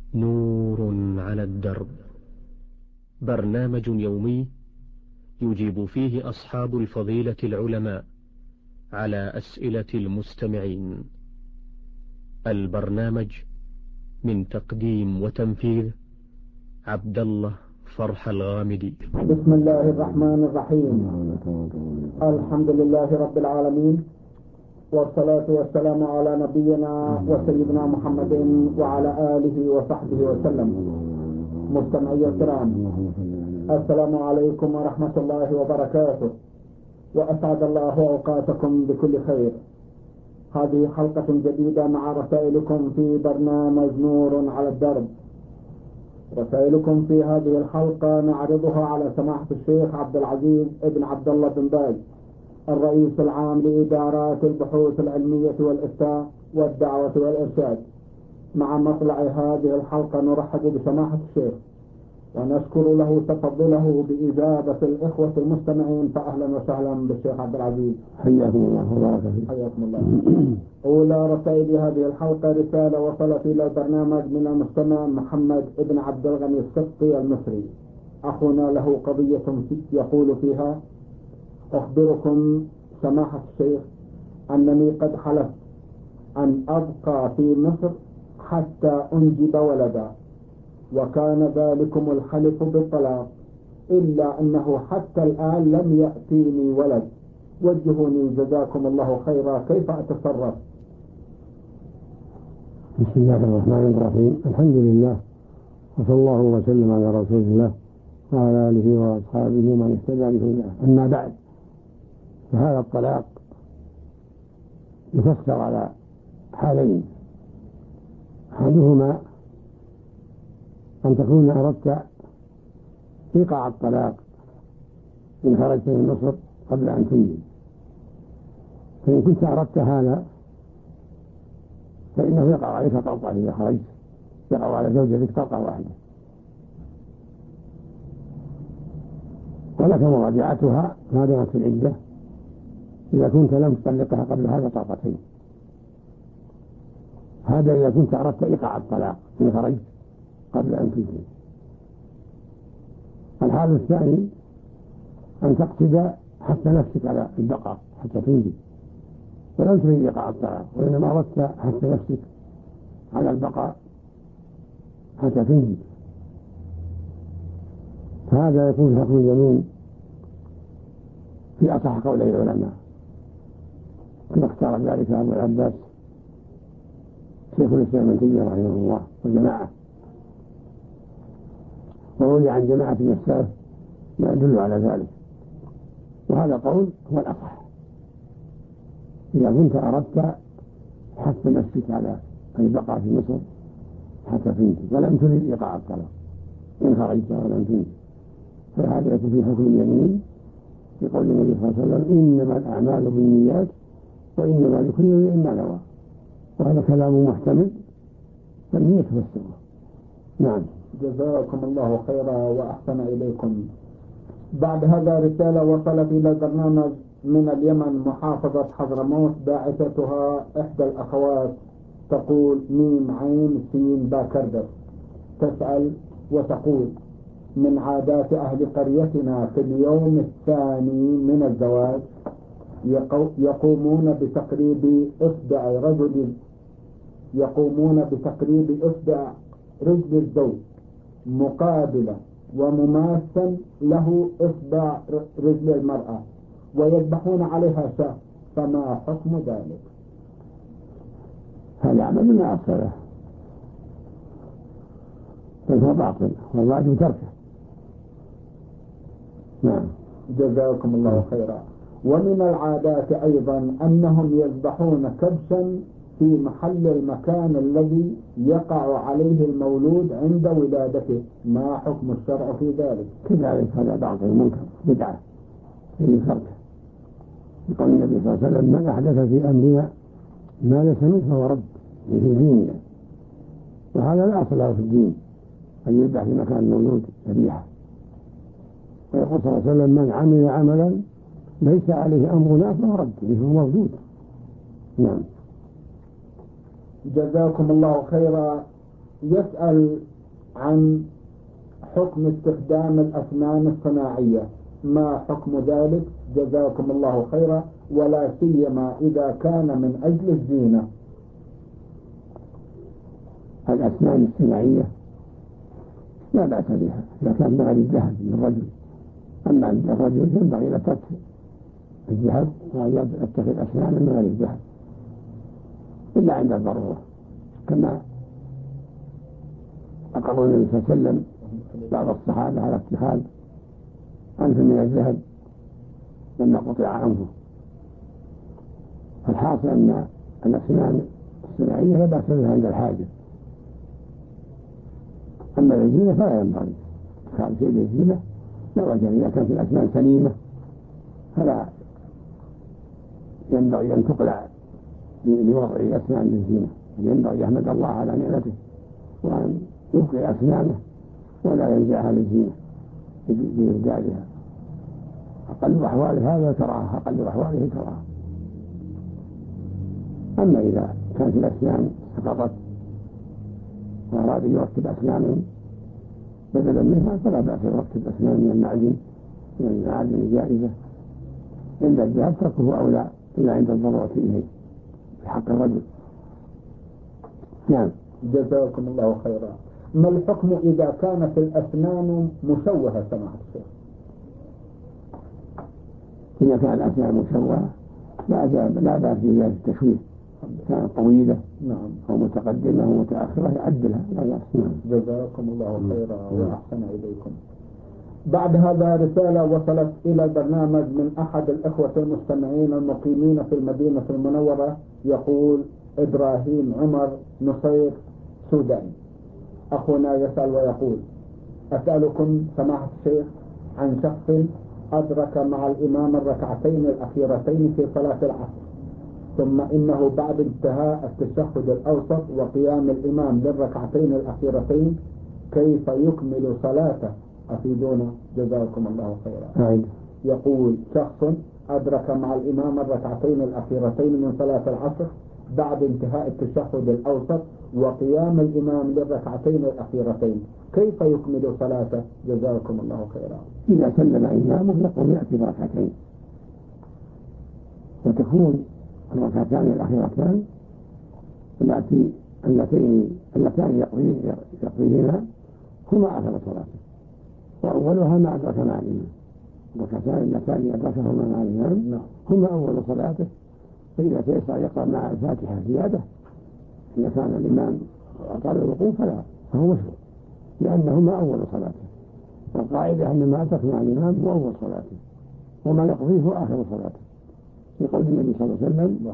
نور على الدرب، برنامج يومي يجيب فيه أصحاب الفضيلة العلماء على أسئلة المستمعين. البرنامج من تقديم وتنفيذ عبد الله فرح الغامدي. بسم الله الرحمن الرحيم. الحمد لله رب العالمين، والصلاة والسلام على نبينا وسيدنا محمد وعلى آله وصحبه وسلم. مستمعي الكرام، السلام عليكم ورحمة الله وبركاته، وأسعد الله أوقاتكم بكل خير. هذه حلقة جديدة مع رسائلكم في برنامج نور على الدرب. رسائلكم في هذه الحلقة نعرضها على سماحة الشيخ عبد العزيز ابن عبد الله بن باز، الرئيس العام لإدارات البحوث العلمية والإفتاء والدعوة والإرشاد. مع مطلع هذه الحلقة نرحب بسماحة الشيخ ونشكر له تفضله بإجابة الإخوة المستمعين، فأهلا وسهلا بالشيخ عبد العزيز. حياكم الله وبارك فيك. حياكم الله. أولى رسائل هذه الحلقة رسالة وصلت إلى البرنامج من المستمع محمد ابن عبد الغني السقطي المصري. أخونا له قضية يقول فيها: أخبركم سماحة الشيخ أنني قد حلفت أن أبقى في مصر حتى أنجب ولدا، وكان ذلكم الحلف بالطلاق، إلا أنه حتى الآن لم يأتيني ولد. وجهوني جزاكم الله خيرا، كيف أتصرف؟ بسم الله الرحمن الرحيم. الحمد لله، وصلى الله وسلم على رسول الله وعلى آله وأصحابه ومن اهتدى بهداه. أما بعد، فهذا الطلاق يفسر على حالين: أحدهما أن تكون أردت إيقاع الطلاق إن خرجت من مصر قبل أن تنجب، فإن كنت أردت هذا فإنه يقع عليك طلقة. إذا خرجت يقع على زوجتك طلقة واحدة، ولك مراجعتها ما دامت في العدة إذا كنت لم تطلقها قبل هذا طلقتين. هذا إذا كنت أردت إيقاع الطلاق إن خرجت قبل أن تنجب. الحال الثاني أن تقصد حتى نفسك على البقاء حتى تنجب، ولم تريد إيقاع الطلاق، وإنما أردت حتى نفسك على البقاء حتى تنجب، فهذا يكون حكم اليمين في أصح قولي العلماء، كما اختار ذلك أبو العباس شيخ الإسلام ابن تيمية رحمه الله وجماعة، وروي عن جماعة من السلف ما يدل على ذلك، وهذا قول هو الأصح. إذا كنت أردت حث نفسك على البقاء في مصر حتى تنجب ولم تريد إيقاع الطلاق إن خرجت ولم تنجب، فهذا يكون في حكم اليمين في قول النبي صلى الله عليه وسلم: إنما الأعمال بالنيات وإنما لكل امرئ ما نوى. وهذا كلام محتمل، فالنية تفسره. نعم. جزاكم الله خيرا وأحسن إليكم. بعد هذا رسالة وصلت إلى البرنامج من اليمن، محافظة حضرموت، باعثتها إحدى الأخوات تقول: ميم عين سين با كردس. تسأل وتقول: من عادات أهل قريتنا في اليوم الثاني من الزواج يقومون بتقريب إصبع رجل الزوج مقابلة ومماثل له إصبع رجل المرأة، ويذبحون عليها شاة، فما حكم ذلك؟ هذا عمل ما أصله، فهو باطل والواجب تركه. نعم. جزاكم الله خيرا. ومن العادات أيضا أنهم يذبحون كبشا في محل المكان الذي يقع عليه المولود عند ولادته، ما حكم الشرع في ذلك؟ كذلك هذا باطل منكر بدعة في تركه، يقول النبي صلى الله عليه وسلم: من أحدث في أمرنا ما ليس منه فهو رد في ديننا. وهذا لا أصل له في الدين أن يذبح في مكان المولود ذبيحة. ويقول صلى الله عليه وسلم: من عمل عملا ليس عليه أمرنا فهو رد، فهو موجود. نعم. جزاكم الله خيرا. يسأل عن حكم استخدام الأسنان الصناعية، ما حكم ذلك؟ جزاكم الله خيرا، ولا سيما إذا كان من أجل الزينة. الأسنان الصناعية لا بأس بها إذا كان من غير الذهب للرجل، أما عند الرجل ينبغي له ترك الذهب وأن يتخذ أسنانا من غير الذهب إلا عند الضرورة، كما أقر النبي صلى الله عليه وسلم بعض الصحابة على اتخاذ أنف من الذهب لما قطع عنه. فالحاصل أن الأسنان الصناعية لا بأس بها عند الحاجة، أما الزينة فلا ينبغي اتخاذ شيء للزينة، لا وجه إذا كانت الأسنان سليمة فلا ينبغي أن تقلع لوضع الأسنان للزينة، ينبغي يحمد الله على نعمته وأن يبقي أسنانه ولا ينزعها للزينة بإبدالها. أقل أحواله هذا كراهة، أقل أحواله كراهة. أما إذا كانت الأسنان سقطت وأراد يركب أسنان بدلا منها فلا بأس يركب أسنان من المعدن، من المعادن الجائزة، إلا الذهب تركه أولى إلا عند الضرورة إليه في حق الرجل. نعم. جزاكم الله خيرا. ما الحكم إذا كانت الأسنان مشوهة سماحة الشيخ؟ إذا كان الأسنان مشوهة لا بأس بها التشويه، كانت طويلة أو متقدمة أو متأخرة يعدلها لا بأس. جزاكم الله خيرا وأحسن إليكم. بعد هذا رسالة وصلت إلى البرنامج من أحد الإخوة المستمعين المقيمين في المدينة المنورة، يقول إبراهيم عمر نصير سوداني. أخونا يسأل ويقول: أسألكم سماحة الشيخ عن شخص أدرك مع الإمام الركعتين الأخيرتين في صلاة العصر، ثم إنه بعد انتهاء التشهد الأوسط وقيام الإمام للركعتين الأخيرتين كيف يكمل صلاته؟ أفيدونا جزاكم الله خيرا. يقول: شخص أدرك مع الإمام الركعتين الأخيرتين من صلاة العصر بعد انتهاء التشهد الأوسط وقيام الإمام للركعتين الأخيرتين، كيف يكمل صلاته؟ جزاكم الله خيرا. إذا سلم إمامه يقوم يأتي بركعتين، وتكون الركعتان الأخيرتان اللتان يقضيهما هما آخر صلاته، وأولها ما أدرك مع الإمام. الركعتان اللتان أدركهما مع الإمام هما أول صلاته، فإذا تيسر يقرأ مع الفاتحة زيادة إذا كان الإمام أطال الوقوف فهو مشروع، لأنهما أول صلاته، والقاعدة أن ما أدرك مع الإمام هو أول صلاته وما يقضيه هو آخر صلاته، يقول النبي صلى الله عليه وسلم: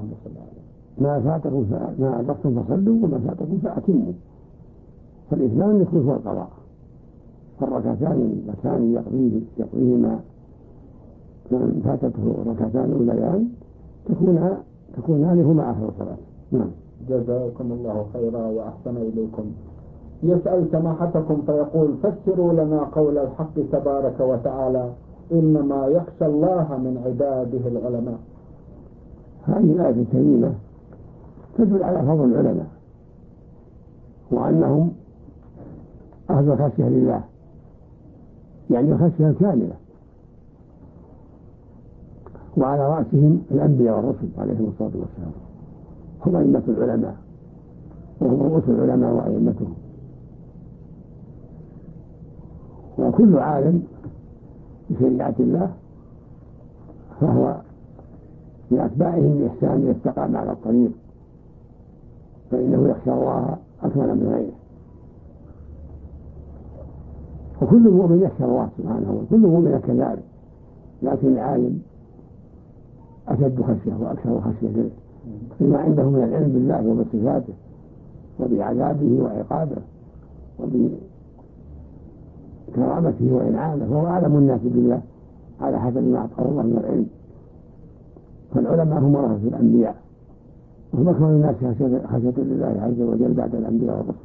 ما أدركتم فصلوا وما فاتكم فأتموا. فالإتمام يكون هو القضاء، فالركعتان اللتان يقضيهما من فاتته الركعتان الأوليان تكونان هما آخر الصلاة. نعم. جزاكم الله خيرا وأحسن إليكم. يسأل سماحتكم فيقول: فسروا لنا قول الحق تبارك وتعالى: إنما يخشى الله من عباده العلماء. هذه الآية الكريمة تدل على فضل العلماء وأنهم أهل خشية لله، يعني الخشية الكاملة، وعلى رأسهم الأنبياء والرسل عليهم الصلاة والسلام، هم أئمة العلماء وهم رؤوس العلماء وأئمتهم، وكل عالم بشريعة الله فهو من أتباعهم بإحسان يستقام على الطريق، فإنه يخشى الله أكمل من غيره. وكل مؤمن يخشى الله سبحانه وكل مؤمن كذلك، لكن العالم أشد خشية وأكثر خشية لما عنده من العلم بالله وبصفاته وبعذابه وعقابه وبكرامته وإنعامه، وهو أعلم الناس بالله على حسب ما أعطاه الله من العلم. فالعلماء هم ورثة الأنبياء، وهم أكثر الناس خشية لله عز وجل بعد الأنبياء والرسل،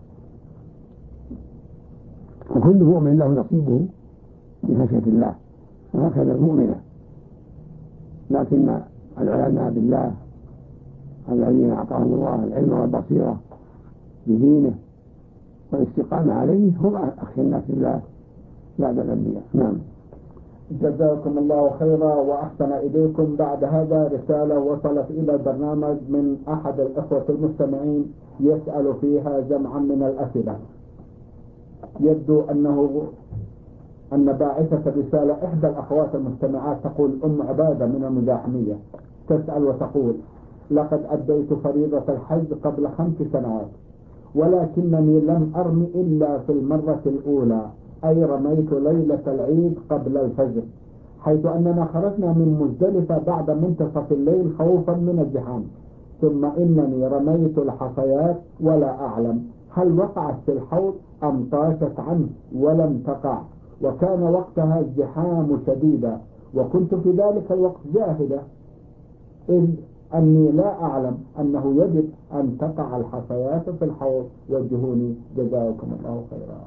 وكل مؤمن له نصيبه من خشية الله، وهكذا المؤمنة. لكن العلماء بالله الذين أعطاهم الله العلم والبصيرة بدينه والاستقامة عليه هم أخشى الناس بالله بعد الأنبياء. نعم. جزاكم الله خيرا وأحسن إليكم. بعد هذا رسالة وصلت إلى البرنامج من أحد الإخوة المستمعين يسأل فيها جمعا من الأسئلة. يبدو أن باعثة الرسالة إحدى الأخوات المستمعات، تقول أم عبادة من المزاحمية، تسأل وتقول: لقد أديت فريضة الحج قبل 5 سنوات، ولكنني لم أرم إلا في المرة الأولى، أي رميت ليلة العيد قبل الفجر، حيث أننا خرجنا من مزدلفة بعد منتصف الليل خوفا من الزحام، ثم إنني رميت الحصيات ولا أعلم هل وقعت في الحوض أم طاشت عنه ولم تقع، وكان وقتها الزحام شديدا، وكنت في ذلك الوقت جاهلة، إذ أني لا أعلم أنه يجب أن تقع الحصيات في الحوض. وجهوني جزاكم الله خيرا.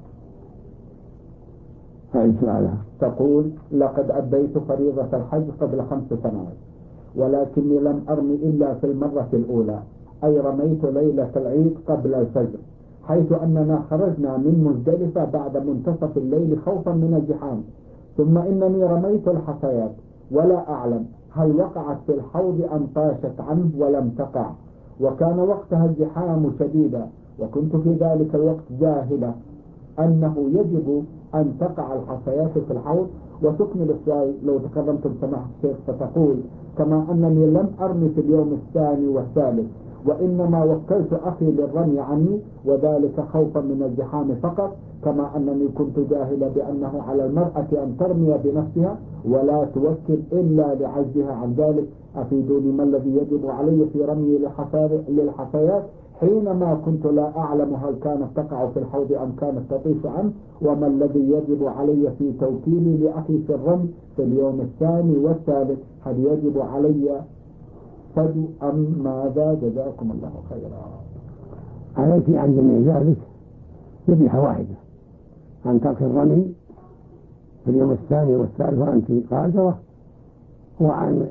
تقول: لقد أديت فريضة الحج قبل 5 سنوات، ولكني لم أرم إلا في المرة الأولى، أي رميت ليلة العيد قبل الفجر، حيث أننا خرجنا من مزدلفة بعد منتصف الليل خوفا من الزحام، ثم إنني رميت الحصيات ولا أعلم هل وقعت في الحوض أم طاشت عنه ولم تقع، وكان وقتها الزحام شديدا، وكنت في ذلك الوقت جاهلة أنه يجب أن تقع الحصيات في الحوض. وتكمل السؤال لو تكرمتم سماحة الشيخ، فتقول: كما أنني لم أرمي في اليوم الثاني والثالث، وإنما وكلت أخي للرمي عني، وذلك خوفا من الزحام فقط، كما أنني كنت جاهلة بأنه على المرأة أن ترمي بنفسها ولا توكل إلا لعجزها عن ذلك، أفيدوني ما الذي يجب علي في رمي للحصيات حينما كنت لا أعلم هل كانت تقع في الحوض أم كانت تطيش عنه، وما الذي يجب علي في توكيلي لأخي في الرمي في اليوم الثاني والثالث، هل يجب علي فدو أم ماذا؟ جزاكم الله خيرا. عليك عن جميع ذلك ذبيحة واحدة، عن ترك الرمي في اليوم الثاني والثالث وأنت قادرة، وعن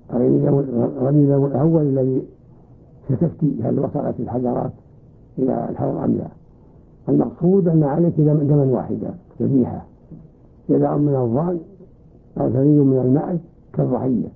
رمي اليوم الأول الذي ستفتي هل وصلت الحجرات إلى الحوض أم لا. المقصود أن عليك دما واحدة ذبيحة، جزاء من الظان أو ثني من الماء كالضحية،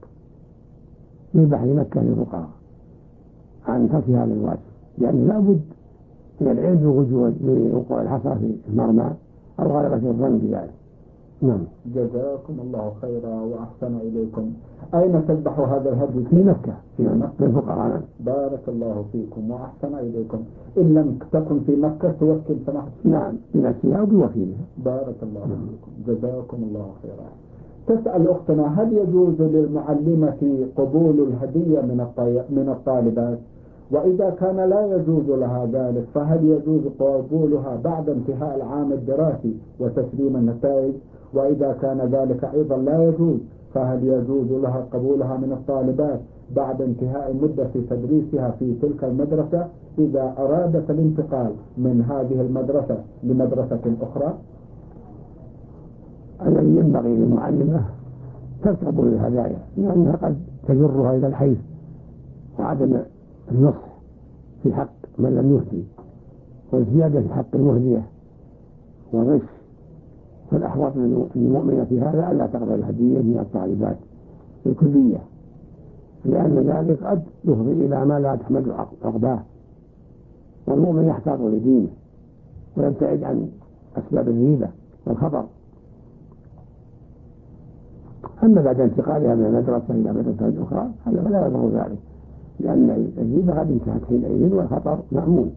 يذبح لمكة للفقراء عن ترك هذا الواجب، لأنه لا بد من العلم بوقوع الحصى في المرمى أو غلبة الظن بذلك. نعم. جزاكم الله خيرا وأحسن إليكم. أين تذبح هذا الهدي؟ في مكة للفقراء. بارك الله فيكم وأحسن إليكم. إن لم تكن في مكة توكل سماحة. نعم، بنفسها أو بوكيلها. بارك الله فيكم. جزاكم الله خيرا. تسأل أختنا: هل يجوز للمعلمة قبول الهدية من الطالبات؟ وإذا كان لا يجوز لها ذلك فهل يجوز قبولها بعد انتهاء العام الدراسي وتسليم النتائج؟ وإذا كان ذلك أيضا لا يجوز فهل يجوز لها قبولها من الطالبات بعد انتهاء مدة تدريسها في تلك المدرسة إذا أرادت الانتقال من هذه المدرسة لمدرسة أخرى؟ الذي ينبغي للمعلمة ترك قبول الهدايا، لأنها قد تجرها إلى الحيث وعدم النصح في حق من لم يهدي، والزيادة في حق المهدية والغش، فالأحوط للمؤمنة في هذا ألا تقبل الهدية من الطالبات الكلية، لأن ذلك قد يفضي إلى ما لا تحمل عقباه، والمؤمن يحتاط لدينه ويبتعد عن أسباب الريبة والخطر. أما بعد انتقالها من المدرسة إلى مدرسة أخرى هذا فلا يضر ذلك، لأن الريبة قد انتهت حينئذ والخطر مأمون.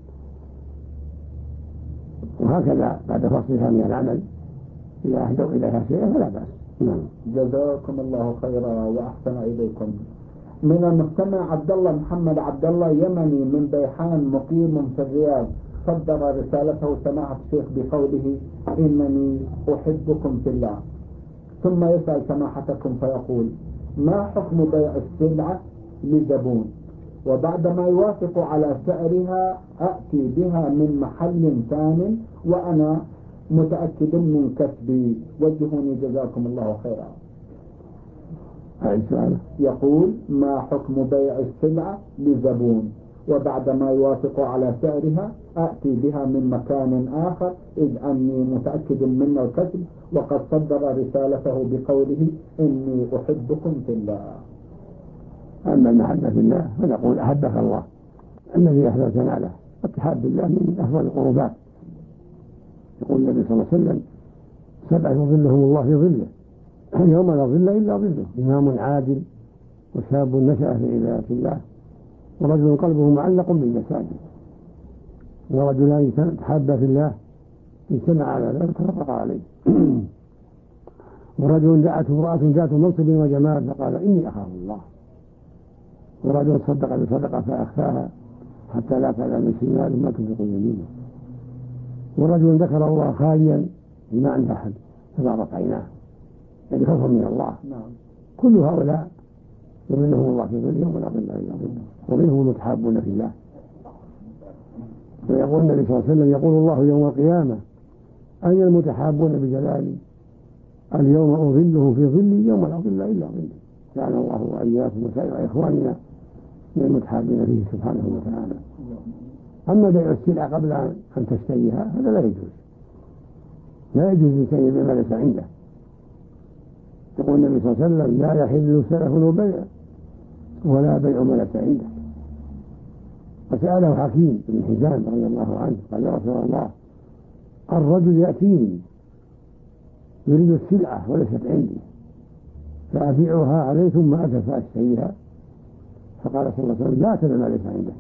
وهكذا بعد فصلها من العمل إذا أهدوا إليها شيئا فلا بأس. جزاكم الله خيرا وأحسن إليكم. من المستمع عبد الله محمد عبد الله يمني من بيحان مقيم في الرياض، صدر رسالته سماحة الشيخ بقوله: إنني أحبكم في الله. ثم يسأل سماحتكم فيقول: ما حكم بيع السلعة لزبون وبعدما يوافق على سعرها أأتي بها من محل ثان وأنا متأكد من كسبي؟ وجهوني جزاكم الله خيرا. يقول: ما حكم بيع السلعة لزبون وبعدما يوافق على سعرها أأتي بها من مكان آخر، إذ أني متأكد من الكذب، وقد صدر رسالته بقوله إني أحبكم في الله. أما المحبة في الله فنقول أحبك الله الذي أحببتنا له. التحاب بالله من أفضل القربات. يقول النبي صلى الله عليه وسلم 7 يظلهم الله في ظله يوم لا ظل إلا ظله: إمام عادل، وشاب نشأ في عبادة الله، ورجل قلبه معلق بالمساجد، ورجلان تحابا في الله اجتمع على ذلك وتفرقا عليه ورجل دعته امرأة ذات منصب وجمال فقال إني أخاف الله، ورجل صدق بصدقة فأخفاها حتى لا تعلم شماله ما تنفق يمينه، ورجل ذكر الله خاليا ما عند أحد ففاضت عيناه، يعني خوفا من الله. كل هؤلاء يظلهم الله في ظله يوم لا ظل إلا ظله، ومنهم المتحابون في الله. ويقول النبي صلى الله عليه وسلم: يقول الله يوم القيامة: أين المتحابون بجلالي؟ اليوم أظله في ظلي يوم لا ظل إلا ظله. جعل الله وإياكم وسائر إخواننا من المتحابين فيه سبحانه وتعالى. أما بيع السلعة قبل أن تشتريها هذا لا يجوز، لا يجوز لشيء بما ليس عنده. يقول النبي صلى الله عليه وسلم: لا يحل سلف وبيع ولا بيع ما ليس عنده. وسأله حكيم بن حزام رضي الله عنه قال: يا رسول الله، الرجل يأتيني يريد السلعة وليست عندي فأبيعها عليه ثم أتى فأشتريها، فقال صلى الله عليه وسلم: لا تبع ما ليس عندك.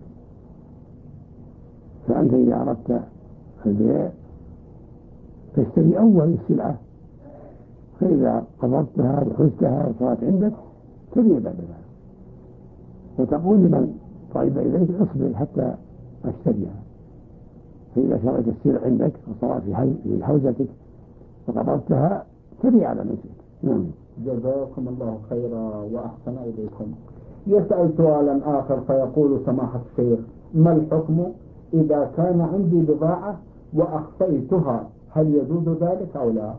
فأنت إذا أردت البيع تشتري أول السلعة، فإذا قبضتها وحزتها وصارت عندك تبيع بعد ذلك، وتقول لمن طيب إليك: اصبر حتى أشتريها. فإذا شريت السلعة عندك وصارت في حوزتك وقبضتها تبيع على نفسك. نعم. جزاكم الله خيرا وأحسن إليكم. يسأل سؤالا آخر فيقول: سماحة الشيخ، ما الحكم إذا كان عندي بضاعة وأخفيتها، هل يجوز ذلك أو لا؟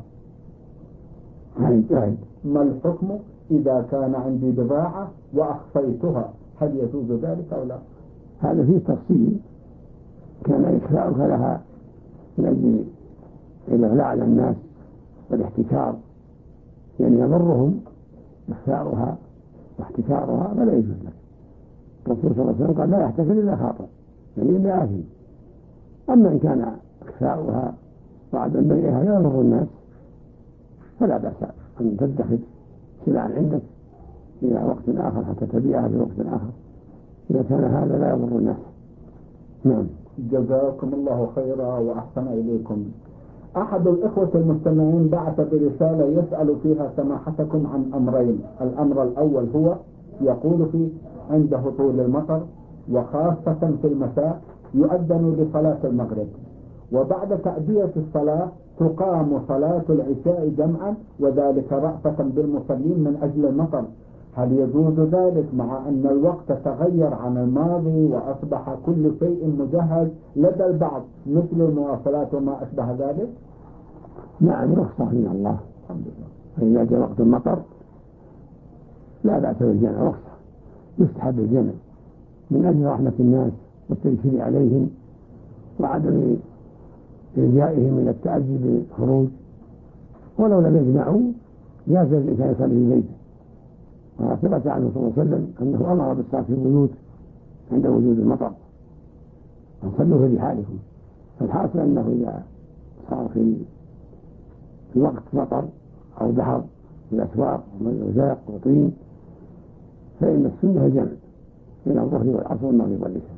ما الحكم إذا كان عندي بضاعة وأخفيتها، هل يجوز ذلك أو لا؟ هذا فيه تفصيل. كان إخفاؤك لها من أجل الإغلاء على الناس والاحتكار، يعني يضرهم إخفاؤها واحتكارها، فلا يجوز لك. الرسول صلى الله عليه وسلم قال: لا يحتكر إلا خاطئ، يعني إلا آثم. أما إن كان إخفاؤها وعدم بيعها يضر الناس فلا بأس أن تدخر سلعا عندك إلى وقت آخر حتى تبيعها في وقت آخر، إذا كان هذا لا يضر الناس. نعم. جزاكم الله خيرا وأحسن إليكم. أحد الإخوة المستمعين بعث برسالة يسأل فيها سماحتكم عن أمرين. الأمر الأول هو يقول فيه: عند هطول المطر وخاصة في المساء يؤذن لصلاة المغرب، وبعد تأدية الصلاة تقام صلاة العشاء جمعا، وذلك رأفة بالمصلين من أجل المطر، هل يجوز ذلك مع أن الوقت تغير عن الماضي وأصبح كل شيء مجهز لدى البعض مثل المواصلات وما أشبه ذلك؟ نعم، رخصة من الله الحمد لله. فإذا جاء وقت المطر لا بأس بالجمع، رخصة، يستحب الجمع من أجل رحمة الناس والتيسير عليهم وعدم إلجائهم من التأجي بالخروج. ولو لم يجمعوا جاز الإنسان يصلي في بيته، وثبت عنه صلى الله عليه وسلم أنه أمر بالصلاة في البيوت عند وجود المطر، فصلوا في رحالكم. فالحاصل أنه إذا صار في وقت مطر أو بحر في الأسواق وزاق وطين فإن السنة الجمع بين الظهر والعصر والمغرب والعشاء.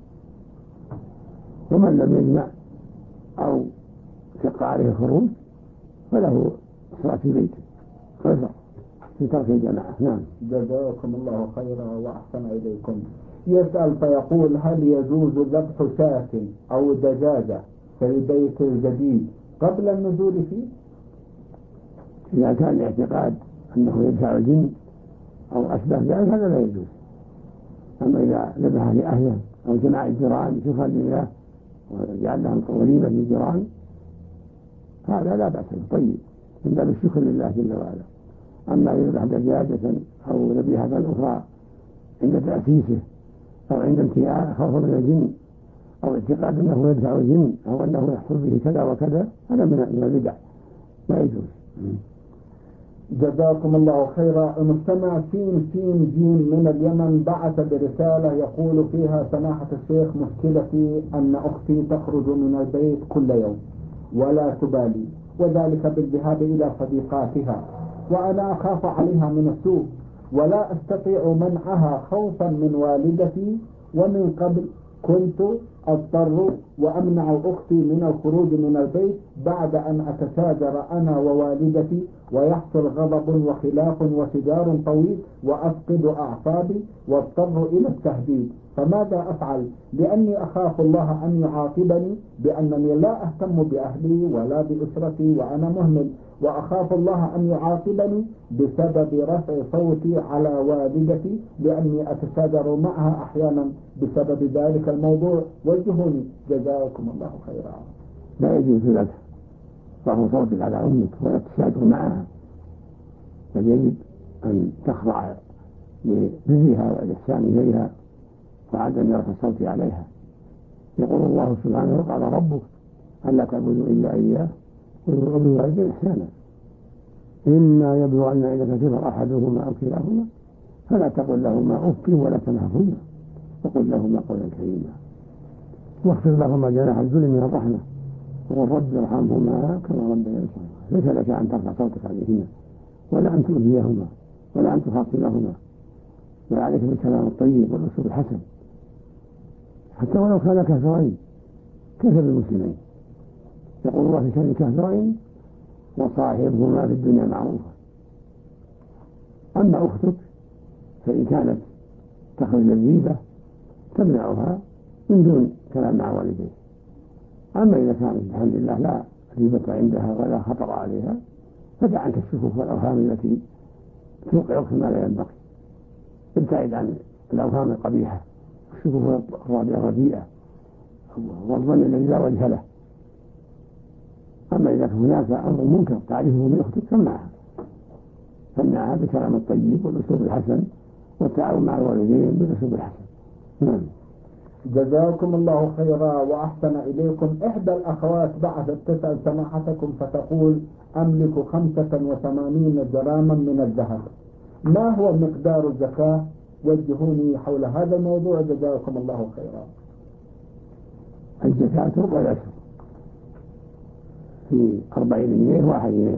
ومن لم يجمع أو شق عليه الخروج فله صلاة في بيته عذر في ترك الجماعة. نعم. جزاكم الله خيرا وأحسن إليكم. يسأل فيقول: هل يجوز ذبح شاة أو دجاجة في البيت الجديد قبل النزول فيه؟ إذا كان الاعتقاد أنه يدفع الجن أو أشبه ذلك هذا لا يجوز. أما إذا ذبح لأهله أو جماعة الجيران شكرا لله وجعل لهم وليمة للجيران هذا لا بأس، طيب من باب الشكر لله جل وعلا. أما يذبح دجاجة أو ذبيحة أخرى عند تأسيسه أو عند انتهاء خوف من الجن أو اعتقاد أنه يدفع الجن أو أنه يحصل به كذا وكذا، هذا من البدع لا يجوز. جزاكم الله خيرا. المستمع سين سين جيم من اليمن بعث برسالة يقول فيها: سماحة الشيخ، مشكلتي أن أختي تخرج من البيت كل يوم ولا تبالي، وذلك بالذهاب إلى صديقاتها، وأنا أخاف عليها من السوء ولا أستطيع منعها خوفا من والدتي، ومن قبل كنت أضطر وأمنع أختي من الخروج من البيت بعد أن أتشاجر أنا ووالدتي ويحصل غضب وخلاف وشجار طويل وأفقد أعصابي واضطر إلى التهديد، فماذا أفعل؟ لأني أخاف الله أن يعاقبني بأنني لا أهتم بأهلي ولا بأسرتي وأنا مهمل، وأخاف الله أن يعاقبني بسبب رفع صوتي على والدتي لأني أتشاجر معها أحيانا بسبب ذلك الموضوع، وجهوني جزاكم الله خيرا. لا يجوز لك رفع صوتك على أمك ولا تشاجر معها، بل يجب أن تخضع لبرها والإحسان إليها وعدم رفع الصوت عليها. يقول الله سبحانه: وقال ربك ألا تعبدوا إلا إياه وبالوالدين إحسانا، إما يبلغن عندك كبر أحدهما أو كلاهما فلا تقل لهما أف ولا تنهرهما وقل لهما قولا كريما واخفض لهما جناح الذل من الرحمة وقل رب ارحمهما كما ربياني صغيرا. ليس لك أن ترفع صوتك عليهما ولا أن تؤذيهما ولا أن تخاصمهما، بل عليك بالكلام الطيب والأسلوب الحسن حتى ولو كان كافرين. كيف بالمسلمين؟ يقول الله في شأن الكافرين: وصاحبهما في الدنيا معروفا. أما أختك فإن كانت تخرج الغيبة تمنعها من دون كلام مع والديه. أما إذا كانت بحمد الله لا غيبة عندها ولا خطر عليها فدع عنك الشكوك والأوهام التي توقعك ما لا ينبغي. ابتعد عن الأوهام القبيحة والشكوك الرديئة والظن الذي لا وجه له. أما إذا كان هناك أمر منكر تعرفه من أختك فمنعها بالكلام الطيب والأسلوب الحسن والتعاون مع الوالدين بالأسلوب الحسن. نعم. جزاكم الله خيرا وأحسن إليكم. إحدى الأخوات بعثت تسأل سماحتكم فتقول: أملك 85 جراما من الذهب، ما هو مقدار الزكاة؟ وجهوني حول هذا الموضوع جزاكم الله خيرا. الزكاة ربع العشر في 40 جنيه 1 جنيه،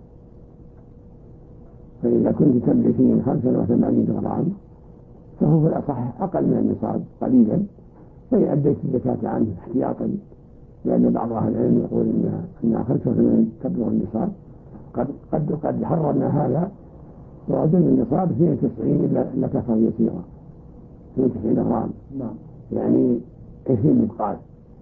فإذا كنت تملكين 85 جرام فهو في الأصح أقل من النصاب قليلا، فإن أديت الزكاة عنه احتياطا، لأن بعض أهل العلم يقول إن 85 تبلغ النصاب. قد حررنا هذا ووجدنا النصاب 92 إلا كفر يسيرا 92 جرام، يعني 20 مثقال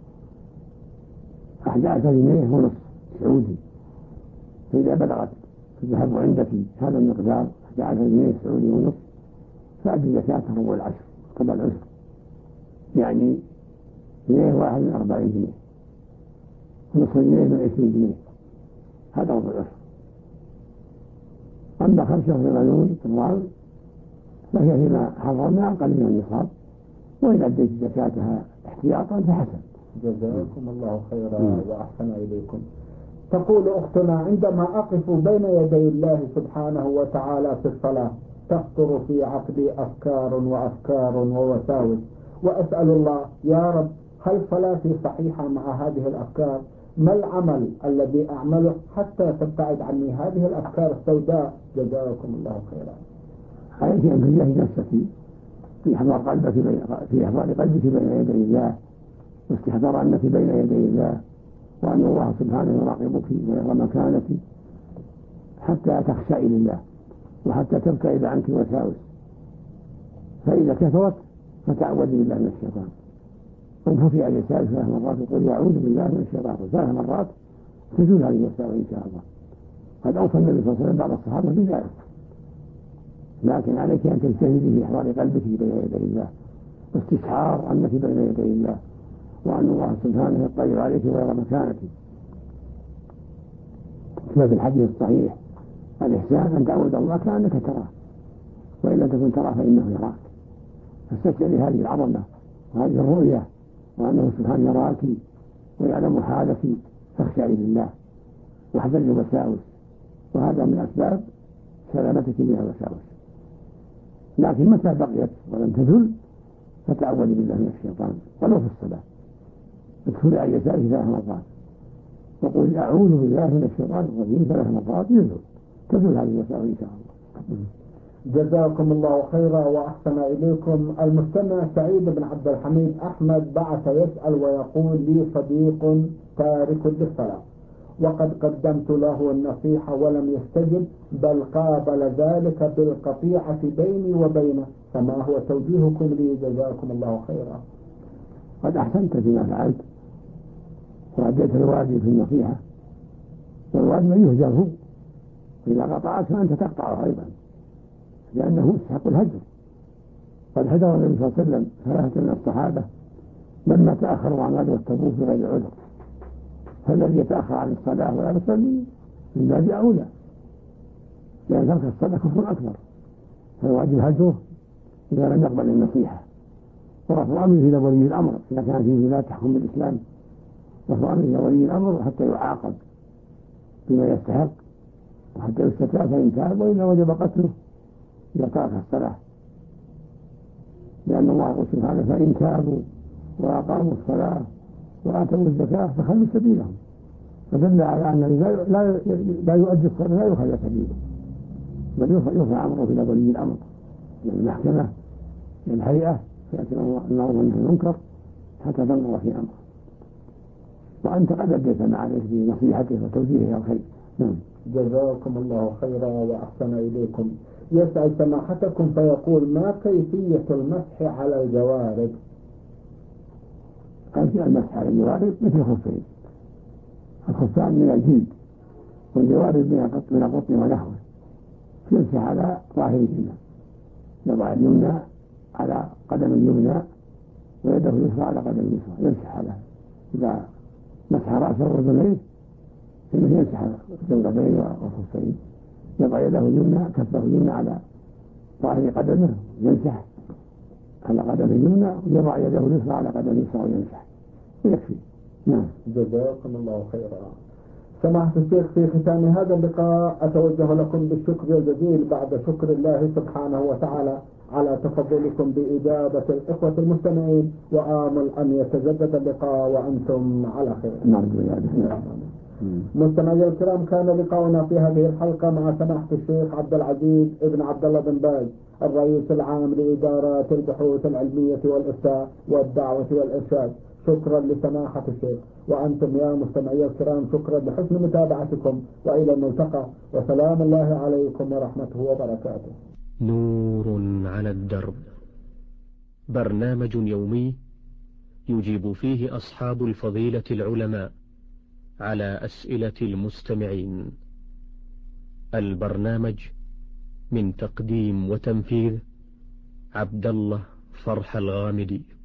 11 جنيه ونصف سعودي. فإذا بلغت الذهب عندك هذا المقدار 11 جنيه سعودي ونصف فأدي زكاة ربع العشر طبع العشر، يعني جنيه واحد من 40 جنيه ونصف جنيه من 20 جنيه، هذا ربع العشر. أما 85 جرام فهي فيما حررنا أقل من النصاب، وإن أديت زكاتها احتياطا فحسن. جزاكم الله خيرا وأحسن إليكم. تقول أختنا: عندما أقف بين يدي الله سبحانه وتعالى في الصلاة تخطر في عقلي أفكار ووساوس، وأسأل الله: يا رب، هل صلاتي صحيحة مع هذه الأفكار؟ ما العمل الذي أعمله حتى تبتعد عني هذه الأفكار السوداء؟ جزاكم الله خيرا. عليك أن تجاهد نفسك في إحضار قلبك بين يدي الله، واستحضار أنك بين يدي الله، وأن الله سبحانه يراقبك ويرى مكانك حتى تخشعي لله وحتى تبتعد عنك الوساوس. فإذا كثرت فتعوذ بالله من الشيطان، وانفضي على اليسار 3 مرات وقل أعوذ بالله من الشيطان 3 مرات تزول هذه الوساوس إن شاء الله. قد أوصى النبي صلى الله عليه وسلم بعض الصحابة بذلك، لكن عليك أن تجتهدي في إحضار قلبك بين يدي الله واستشعار أنك بين يدي الله، وأن الله سبحانه يطلع عليك ويرى مكانك. كما في الحديث الصحيح: الإحسان أن تعبد الله كأنك تراه، وإن لم تكن تراه فإنه يراك. فاستشعري هذه العظمة وهذه الرؤية وأنه سبحانه يراك ويعلم حالك، فاخشعي لله واحذري الوساوس، وهذا من أسباب سلامتك من الوساوس. لكن متى بقيت ولم تزل فتعوذي بالله من الشيطان ولو في الصلاة، ادخلي عن يسارك 3 مرات وقولي أعوذ بالله من الشيطان الرجيم 3 مرات تزول هذه الوساوس إن شاء الله. جزاكم الله خيرا وأحسن إليكم. المستمع سعيد بن عبد الحميد أحمد بعث يسأل ويقول: لي صديق تارك للصلاة وقد قدمت له النصيحة ولم يستجب، بل قابل ذلك بالقطيعة بيني وبينه، فما هو توجيهكم لي جزاكم الله خيرا؟ قد أحسنت فيما فعلت وأديت الواجب في النصيحة، والواجب يهجره، إذا قطعت فأنت تقطعه أيضا لأنه يستحق الهجر. قد هجر النبي صلى الله عليه وسلم 3 من الصحابة لما تأخروا عن غزوة تبوك بغير عذر، فالذي يتأخر عن الصلاة ولا يصلي من باب أولى، لأن ترك الصلاة كفر أكبر، فالواجب هجره إذا لم يقبل النصيحة، ورفع أمره إلى ولي الأمر إذا كان فيه لا تحكم بالإسلام، رفع أمره إلى ولي الأمر حتى يعاقب بما يستحق وحتى يستتاب فإن تاب، وإلا وجب قتله إذا ترك الصلاة، لأن الله يقول سبحانه: فإن تابوا وأقاموا الصلاة وآتوا الزكاة فخلوا سبيلهم، فدل على أن لا يؤدي الصلاة لا يخلى سبيله، بل يرفع أمره إلى ولي الأمر، إلى المحكمة، إلى الهيئة، فيأتي النظر من المنكر حتى تنظر في أمره. وأنت قد أديت ما عليك بنصيحته وتوجيهه الخير. جزاكم الله خيرا وأحسن إليكم. يسأل سماحتكم فيقول: ما كيفية المسح على الجوارب؟ كيفية المسح على الجوارب مثل الخفين، الخفان من الجلد والجوارب من القطن ونحوه، يمسح على ظاهرهما، يضع اليمنى على قدم اليمنى ويده اليسرى على قدم اليسرى، يمسح على إذا مسح رأسه وأذنيه فإنه يمسح الجوربين والخفين، يضع يده اليمنى كفه اليمنى على ظاهر قدمه يمسح على قدم اليمنى، ويضع يده اليسرى على قدم اليسرى ويمسح، ويكفي. جزاكم الله خيرا. سماحة الشيخ، في ختام هذا اللقاء أتوجه لكم بالشكر الجزيل بعد شكر الله سبحانه وتعالى على تفضلكم بإجابة الإخوة المستمعين، وآمل أن يتجدد اللقاء وأنتم على خير. مستمعي الكرام، كان لقاؤنا في هذه الحلقة مع سماحة الشيخ عبد العزيز ابن عبد الله بن باز، الرئيس العام لإدارات البحوث العلمية والإفتاء والدعوة والإرشاد. شكرا لسماحة الشيخ، وأنتم يا مستمعي الكرام شكرا لحسن متابعتكم، وإلى الملتقى، وسلام الله عليكم ورحمته وبركاته. نور على الدرب، برنامج يومي يجيب فيه أصحاب الفضيلة العلماء على أسئلة المستمعين. البرنامج من تقديم وتنفيذ عبد الله فرح الغامدي.